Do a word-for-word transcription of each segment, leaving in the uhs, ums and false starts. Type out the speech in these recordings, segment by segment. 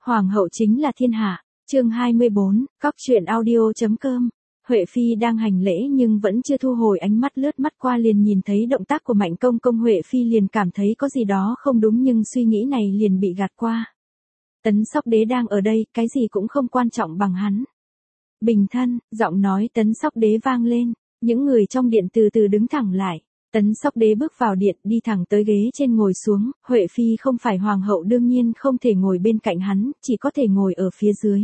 Hoàng hậu chính là thiên hạ. Chương hai mươi bốn, Cóc truyện audio.com. Huệ Phi đang hành lễ nhưng vẫn chưa thu hồi ánh mắt, lướt mắt qua liền nhìn thấy động tác của Mạnh Công Công. Huệ Phi liền cảm thấy có gì đó không đúng nhưng suy nghĩ này liền bị gạt qua. Tấn Sóc Đế đang ở đây, cái gì cũng không quan trọng bằng hắn. Bình thân, giọng nói Tấn Sóc Đế vang lên, những người trong điện từ từ đứng thẳng lại. Tấn Sóc Đế bước vào điện, đi thẳng tới ghế trên ngồi xuống. Huệ Phi không phải hoàng hậu đương nhiên không thể ngồi bên cạnh hắn, chỉ có thể ngồi ở phía dưới.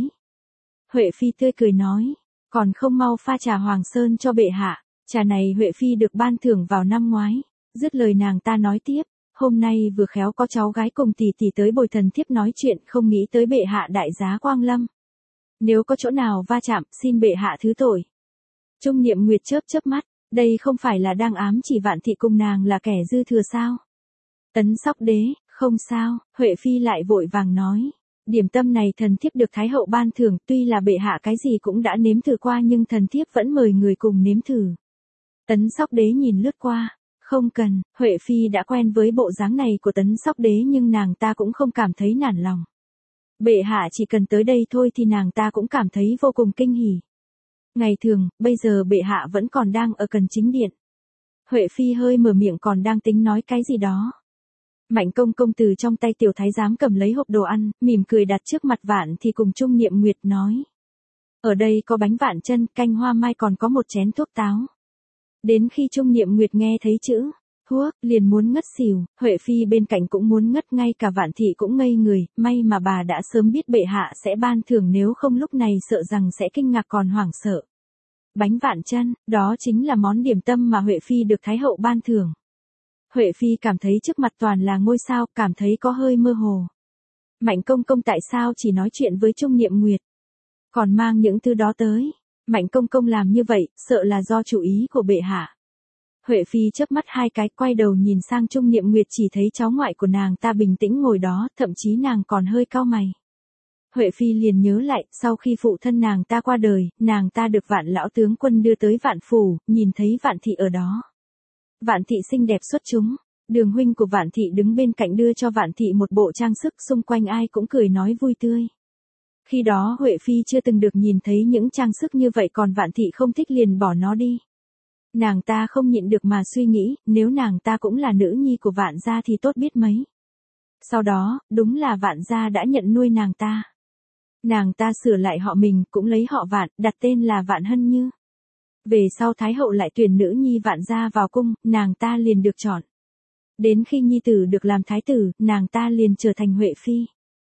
Huệ Phi tươi cười nói, còn không mau pha trà Hoàng Sơn cho bệ hạ. Trà này Huệ Phi được ban thưởng vào năm ngoái. Dứt lời nàng ta nói tiếp, hôm nay vừa khéo có cháu gái cùng tỷ tỷ tới bồi thần thiếp nói chuyện, không nghĩ tới bệ hạ đại giá quang lâm. Nếu có chỗ nào va chạm, xin bệ hạ thứ tội. Trung Niệm Nguyệt chớp chớp mắt, đây không phải là đang ám chỉ Vạn thị cùng nàng là kẻ dư thừa sao? Tấn Sóc Đế, không sao. Huệ Phi lại vội vàng nói, điểm tâm này thần thiếp được Thái hậu ban thưởng, tuy là bệ hạ cái gì cũng đã nếm thử qua nhưng thần thiếp vẫn mời người cùng nếm thử. Tấn Sóc Đế nhìn lướt qua, không cần. Huệ Phi đã quen với bộ dáng này của Tấn Sóc Đế nhưng nàng ta cũng không cảm thấy nản lòng. Bệ hạ chỉ cần tới đây thôi thì nàng ta cũng cảm thấy vô cùng kinh hỉ. Ngày thường, bây giờ bệ hạ vẫn còn đang ở Cần Chính Điện. Huệ Phi hơi mở miệng còn đang tính nói cái gì đó. Mạnh Công Công từ trong tay tiểu thái giám cầm lấy hộp đồ ăn, mỉm cười đặt trước mặt Vạn thì cùng Trung Niệm Nguyệt nói. Ở đây có bánh vạn chân, canh hoa mai còn có một chén thuốc táo. Đến khi Trung Niệm Nguyệt nghe thấy chữ thuốc, liền muốn ngất xỉu. Huệ Phi bên cạnh cũng muốn ngất, ngay cả Vạn thị cũng ngây người, may mà bà đã sớm biết bệ hạ sẽ ban thưởng, nếu không lúc này sợ rằng sẽ kinh ngạc còn hoảng sợ. Bánh vạn chân, đó chính là món điểm tâm mà Huệ Phi được Thái hậu ban thưởng. Huệ Phi cảm thấy trước mặt toàn là ngôi sao, cảm thấy có hơi mơ hồ. Mạnh Công Công tại sao chỉ nói chuyện với Trung Niệm Nguyệt, còn mang những thứ đó tới? Mạnh Công Công làm như vậy, sợ là do chủ ý của bệ hạ. Huệ Phi chớp mắt hai cái, quay đầu nhìn sang Trung Niệm Nguyệt, chỉ thấy cháu ngoại của nàng ta bình tĩnh ngồi đó, thậm chí nàng còn hơi cau mày. Huệ Phi liền nhớ lại, sau khi phụ thân nàng ta qua đời, nàng ta được Vạn lão tướng quân đưa tới Vạn phủ, nhìn thấy Vạn thị ở đó. Vạn thị xinh đẹp xuất chúng, Đường huynh của Vạn thị đứng bên cạnh đưa cho Vạn thị một bộ trang sức, xung quanh ai cũng cười nói vui tươi. Khi đó Huệ Phi chưa từng được nhìn thấy những trang sức như vậy, còn Vạn thị không thích liền bỏ nó đi. Nàng ta không nhịn được mà suy nghĩ, nếu nàng ta cũng là nữ nhi của Vạn gia thì tốt biết mấy. Sau đó, đúng là Vạn gia đã nhận nuôi nàng ta. Nàng ta sửa lại họ mình, cũng lấy họ Vạn, đặt tên là Vạn Hân Như. Về sau Thái hậu lại tuyển nữ nhi Vạn gia vào cung, nàng ta liền được chọn. Đến khi nhi tử được làm thái tử, nàng ta liền trở thành Huệ Phi.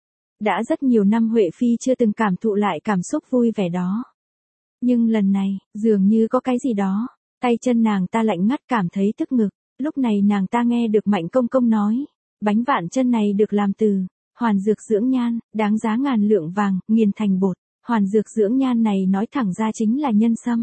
Đã rất nhiều năm Huệ Phi chưa từng cảm thụ lại cảm xúc vui vẻ đó. Nhưng lần này, dường như có cái gì đó, tay chân nàng ta lạnh ngắt, cảm thấy tức ngực. Lúc này nàng ta nghe được Mạnh Công Công nói, bánh vạn chân này được làm từ hoàn dược dưỡng nhan, đáng giá ngàn lượng vàng, nghiền thành bột. Hoàn dược dưỡng nhan này nói thẳng ra chính là nhân sâm.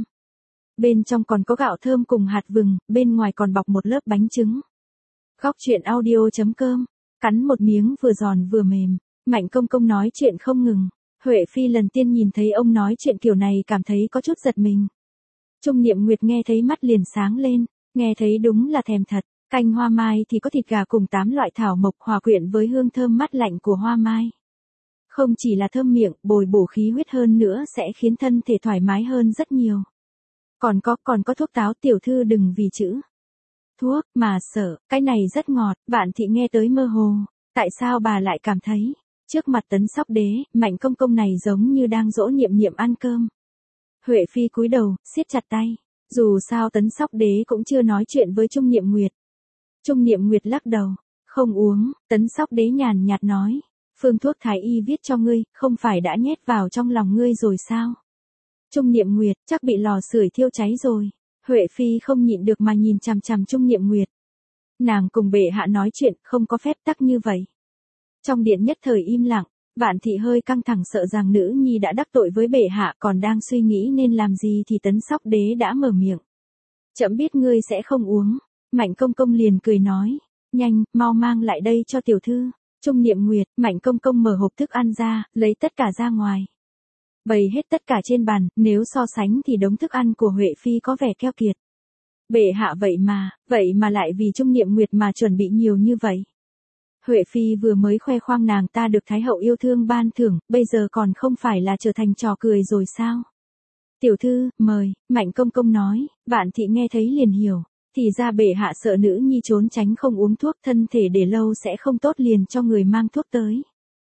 Bên trong còn có gạo thơm cùng hạt vừng, bên ngoài còn bọc một lớp bánh trứng. Cóc truyện audio.com. Cắn một miếng vừa giòn vừa mềm. Mạnh Công Công nói chuyện không ngừng. Huệ Phi lần tiên nhìn thấy ông nói chuyện kiểu này cảm thấy có chút giật mình. Trung Niệm Nguyệt nghe thấy mắt liền sáng lên, nghe thấy đúng là thèm thật. Canh hoa mai thì có thịt gà cùng tám loại thảo mộc hòa quyện với hương thơm mát lạnh của hoa mai. Không chỉ là thơm miệng, bồi bổ khí huyết hơn nữa sẽ khiến thân thể thoải mái hơn rất nhiều. Còn có, còn có thuốc táo, tiểu thư đừng vì chữ thuốc mà sợ, cái này rất ngọt. Vạn thị nghe tới mơ hồ, tại sao bà lại cảm thấy, trước mặt Tấn Sóc Đế, Mạnh Công Công này giống như đang dỗ Niệm Niệm ăn cơm. Huệ Phi cúi đầu, siết chặt tay, dù sao Tấn Sóc Đế cũng chưa nói chuyện với Trung Niệm Nguyệt. Trung Niệm Nguyệt lắc đầu, không uống. Tấn Sóc Đế nhàn nhạt nói, phương thuốc thái y viết cho ngươi, không phải đã nhét vào trong lòng ngươi rồi sao? Trung Niệm Nguyệt, chắc bị lò sưởi thiêu cháy rồi. Huệ Phi không nhịn được mà nhìn chằm chằm Trung Niệm Nguyệt. Nàng cùng bệ hạ nói chuyện, không có phép tắc như vậy. Trong điện nhất thời im lặng, Vạn thị hơi căng thẳng sợ rằng nữ nhi đã đắc tội với bệ hạ, còn đang suy nghĩ nên làm gì thì Tấn Sóc Đế đã mở miệng. Trẫm biết ngươi sẽ không uống. Mạnh Công Công liền cười nói, nhanh, mau mang lại đây cho tiểu thư. Trung Niệm Nguyệt, Mạnh Công Công mở hộp thức ăn ra, lấy tất cả ra ngoài. Bày hết tất cả trên bàn, nếu so sánh thì đống thức ăn của Huệ Phi có vẻ keo kiệt. Bệ hạ vậy mà, vậy mà lại vì Trung Niệm Nguyệt mà chuẩn bị nhiều như vậy. Huệ Phi vừa mới khoe khoang nàng ta được Thái hậu yêu thương ban thưởng, bây giờ còn không phải là trở thành trò cười rồi sao? Tiểu thư, mời, Mạnh công công nói, Vạn thị nghe thấy liền hiểu. Thì ra bệ hạ sợ nữ nhi trốn tránh không uống thuốc, thân thể để lâu sẽ không tốt, liền cho người mang thuốc tới.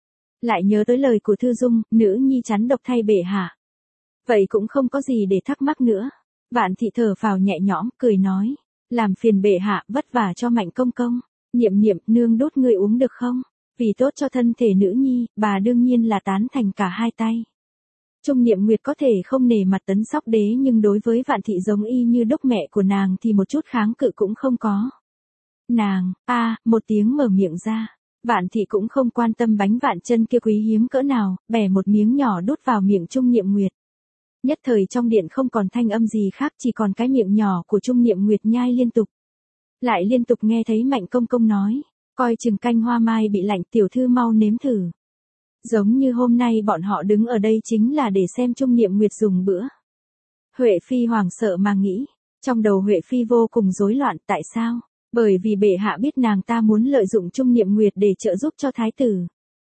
Lại nhớ tới lời của Thư Dung, nữ nhi chắn độc thay bệ hạ. Vậy cũng không có gì để thắc mắc nữa. Vạn thị thở phào nhẹ nhõm, cười nói, làm phiền bệ hạ, vất vả cho Mạnh công công. Niệm niệm, nương đốt người uống được không? Vì tốt cho thân thể nữ nhi, bà đương nhiên là tán thành cả hai tay. Trung Niệm Nguyệt có thể không nể mặt Tấn Sóc Đế, nhưng đối với Vạn thị giống y như đúc mẹ của nàng thì một chút kháng cự cũng không có. Nàng, a à, một tiếng mở miệng ra. Vạn thị cũng không quan tâm bánh vạn chân kia quý hiếm cỡ nào, bẻ một miếng nhỏ đút vào miệng Trung Niệm Nguyệt. Nhất thời trong điện không còn thanh âm gì khác, chỉ còn cái miệng nhỏ của Trung Niệm Nguyệt nhai liên tục. Lại liên tục nghe thấy Mạnh công công nói, coi chừng canh hoa mai bị lạnh, tiểu thư mau nếm thử. Giống như hôm nay bọn họ đứng ở đây chính là để xem Trung Niệm Nguyệt dùng bữa. Huệ Phi hoảng sợ mà nghĩ, trong đầu Huệ Phi vô cùng rối loạn, tại sao? Bởi vì bệ hạ biết nàng ta muốn lợi dụng Trung Niệm Nguyệt để trợ giúp cho thái tử.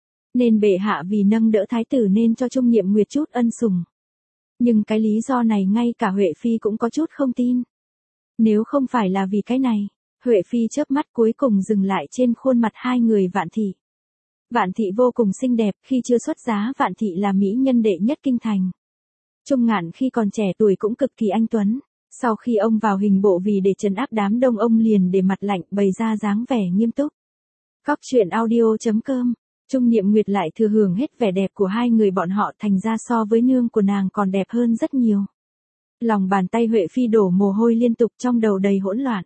Nên bệ hạ vì nâng đỡ thái tử nên cho Trung Niệm Nguyệt chút ân sủng. Nhưng cái lý do này ngay cả Huệ Phi cũng có chút không tin. Nếu không phải là vì cái này, Huệ Phi chớp mắt cuối cùng dừng lại trên khuôn mặt hai người Vạn thị. Vạn thị vô cùng xinh đẹp, khi chưa xuất giá Vạn thị là mỹ nhân đệ nhất kinh thành. Trung Ngạn khi còn trẻ tuổi cũng cực kỳ anh tuấn. Sau khi ông vào hình bộ vì để trấn áp đám đông, ông liền để mặt lạnh bày ra dáng vẻ nghiêm túc. Cóc truyện audio chấm com. Trung Niệm Nguyệt lại thừa hưởng hết vẻ đẹp của hai người bọn họ, thành ra so với nương của nàng còn đẹp hơn rất nhiều. Lòng bàn tay Huệ Phi đổ mồ hôi liên tục, trong đầu đầy hỗn loạn.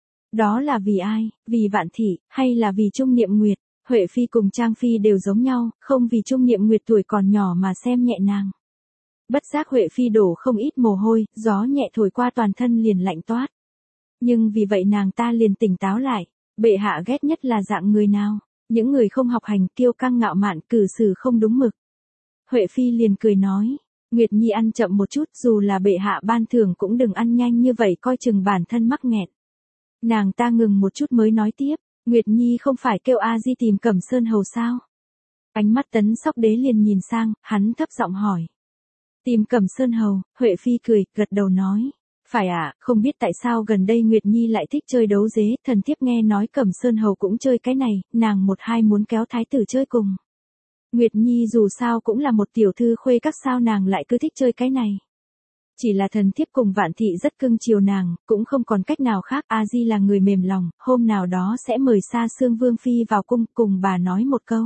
Đó là vì ai, vì Vạn thị, hay là vì Trung Niệm Nguyệt? Huệ Phi cùng Trang Phi đều giống nhau, không vì Trung Niệm Nguyệt tuổi còn nhỏ mà xem nhẹ nàng. Bất giác Huệ Phi đổ không ít mồ hôi, gió nhẹ thổi qua toàn thân liền lạnh toát. Nhưng vì vậy nàng ta liền tỉnh táo lại, bệ hạ ghét nhất là dạng người nào? Những người không học hành, kiêu căng ngạo mạn, cử xử không đúng mực. Huệ Phi liền cười nói, Nguyệt Nhi ăn chậm một chút, dù là bệ hạ ban thưởng cũng đừng ăn nhanh như vậy, coi chừng bản thân mắc nghẹn. Nàng ta ngừng một chút mới nói tiếp, Nguyệt Nhi không phải kêu A Di tìm Cẩm Sơn Hầu sao? Ánh mắt Tấn Sóc Đế liền nhìn sang, hắn thấp giọng hỏi. Tìm Cẩm Sơn Hầu? Huệ Phi cười, gật đầu nói. Phải ạ, à, không biết tại sao gần đây Nguyệt Nhi lại thích chơi đấu dế, thần thiếp nghe nói Cẩm Sơn Hầu cũng chơi cái này, nàng một hai muốn kéo thái tử chơi cùng. Nguyệt Nhi dù sao cũng là một tiểu thư khuê các, sao nàng lại cứ thích chơi cái này. Chỉ là thần thiếp cùng Vạn thị rất cưng chiều nàng, cũng không còn cách nào khác. A Di là người mềm lòng, hôm nào đó sẽ mời Sa Sương Vương Phi vào cung cùng bà nói một câu.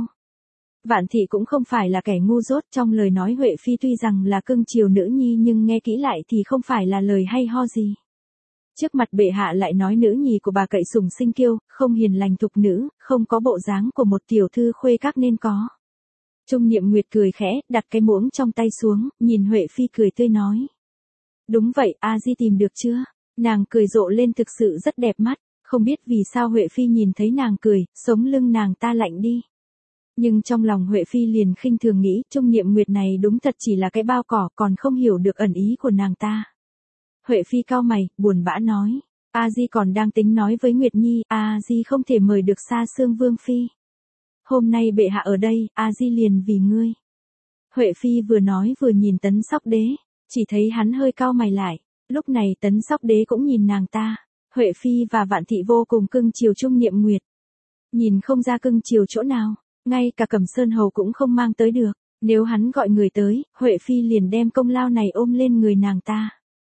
Vạn thị cũng không phải là kẻ ngu dốt, trong lời nói Huệ Phi tuy rằng là cưng chiều nữ nhi nhưng nghe kỹ lại thì không phải là lời hay ho gì. Trước mặt bệ hạ lại nói nữ nhi của bà cậy sủng sinh kiêu, không hiền lành thục nữ, không có bộ dáng của một tiểu thư khuê các nên có. Trung Niệm Nguyệt cười khẽ, đặt cái muỗng trong tay xuống, nhìn Huệ Phi cười tươi nói. Đúng vậy, A Di tìm được chưa? Nàng cười rộ lên thực sự rất đẹp mắt, không biết vì sao Huệ Phi nhìn thấy nàng cười, sống lưng nàng ta lạnh đi. Nhưng trong lòng Huệ Phi liền khinh thường nghĩ, Trung Niệm Nguyệt này đúng thật chỉ là cái bao cỏ, còn không hiểu được ẩn ý của nàng ta. Huệ Phi cau mày, buồn bã nói, A Di còn đang tính nói với Nguyệt Nhi, A Di không thể mời được Sa Sương Vương Phi. Hôm nay bệ hạ ở đây, A Di liền vì ngươi. Huệ Phi vừa nói vừa nhìn Tấn Sóc Đế, chỉ thấy hắn hơi cau mày lại, lúc này Tấn Sóc Đế cũng nhìn nàng ta. Huệ Phi và Vạn thị vô cùng cưng chiều Trung Niệm Nguyệt. Nhìn không ra cưng chiều chỗ nào. Ngay cả Cẩm Sơn Hầu cũng không mang tới được, nếu hắn gọi người tới, Huệ Phi liền đem công lao này ôm lên người nàng ta.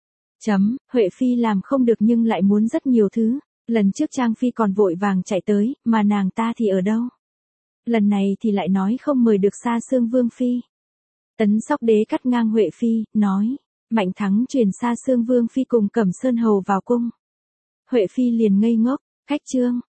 Chấm, Huệ Phi làm không được nhưng lại muốn rất nhiều thứ, lần trước Trang Phi còn vội vàng chạy tới, mà nàng ta thì ở đâu? Lần này thì lại nói không mời được Sa Sương Vương Phi. Tấn Sóc Đế cắt ngang Huệ Phi, nói, Mạnh Thắng truyền Sa Sương Vương Phi cùng Cẩm Sơn Hầu vào cung. Huệ Phi liền ngây ngốc, khách trương.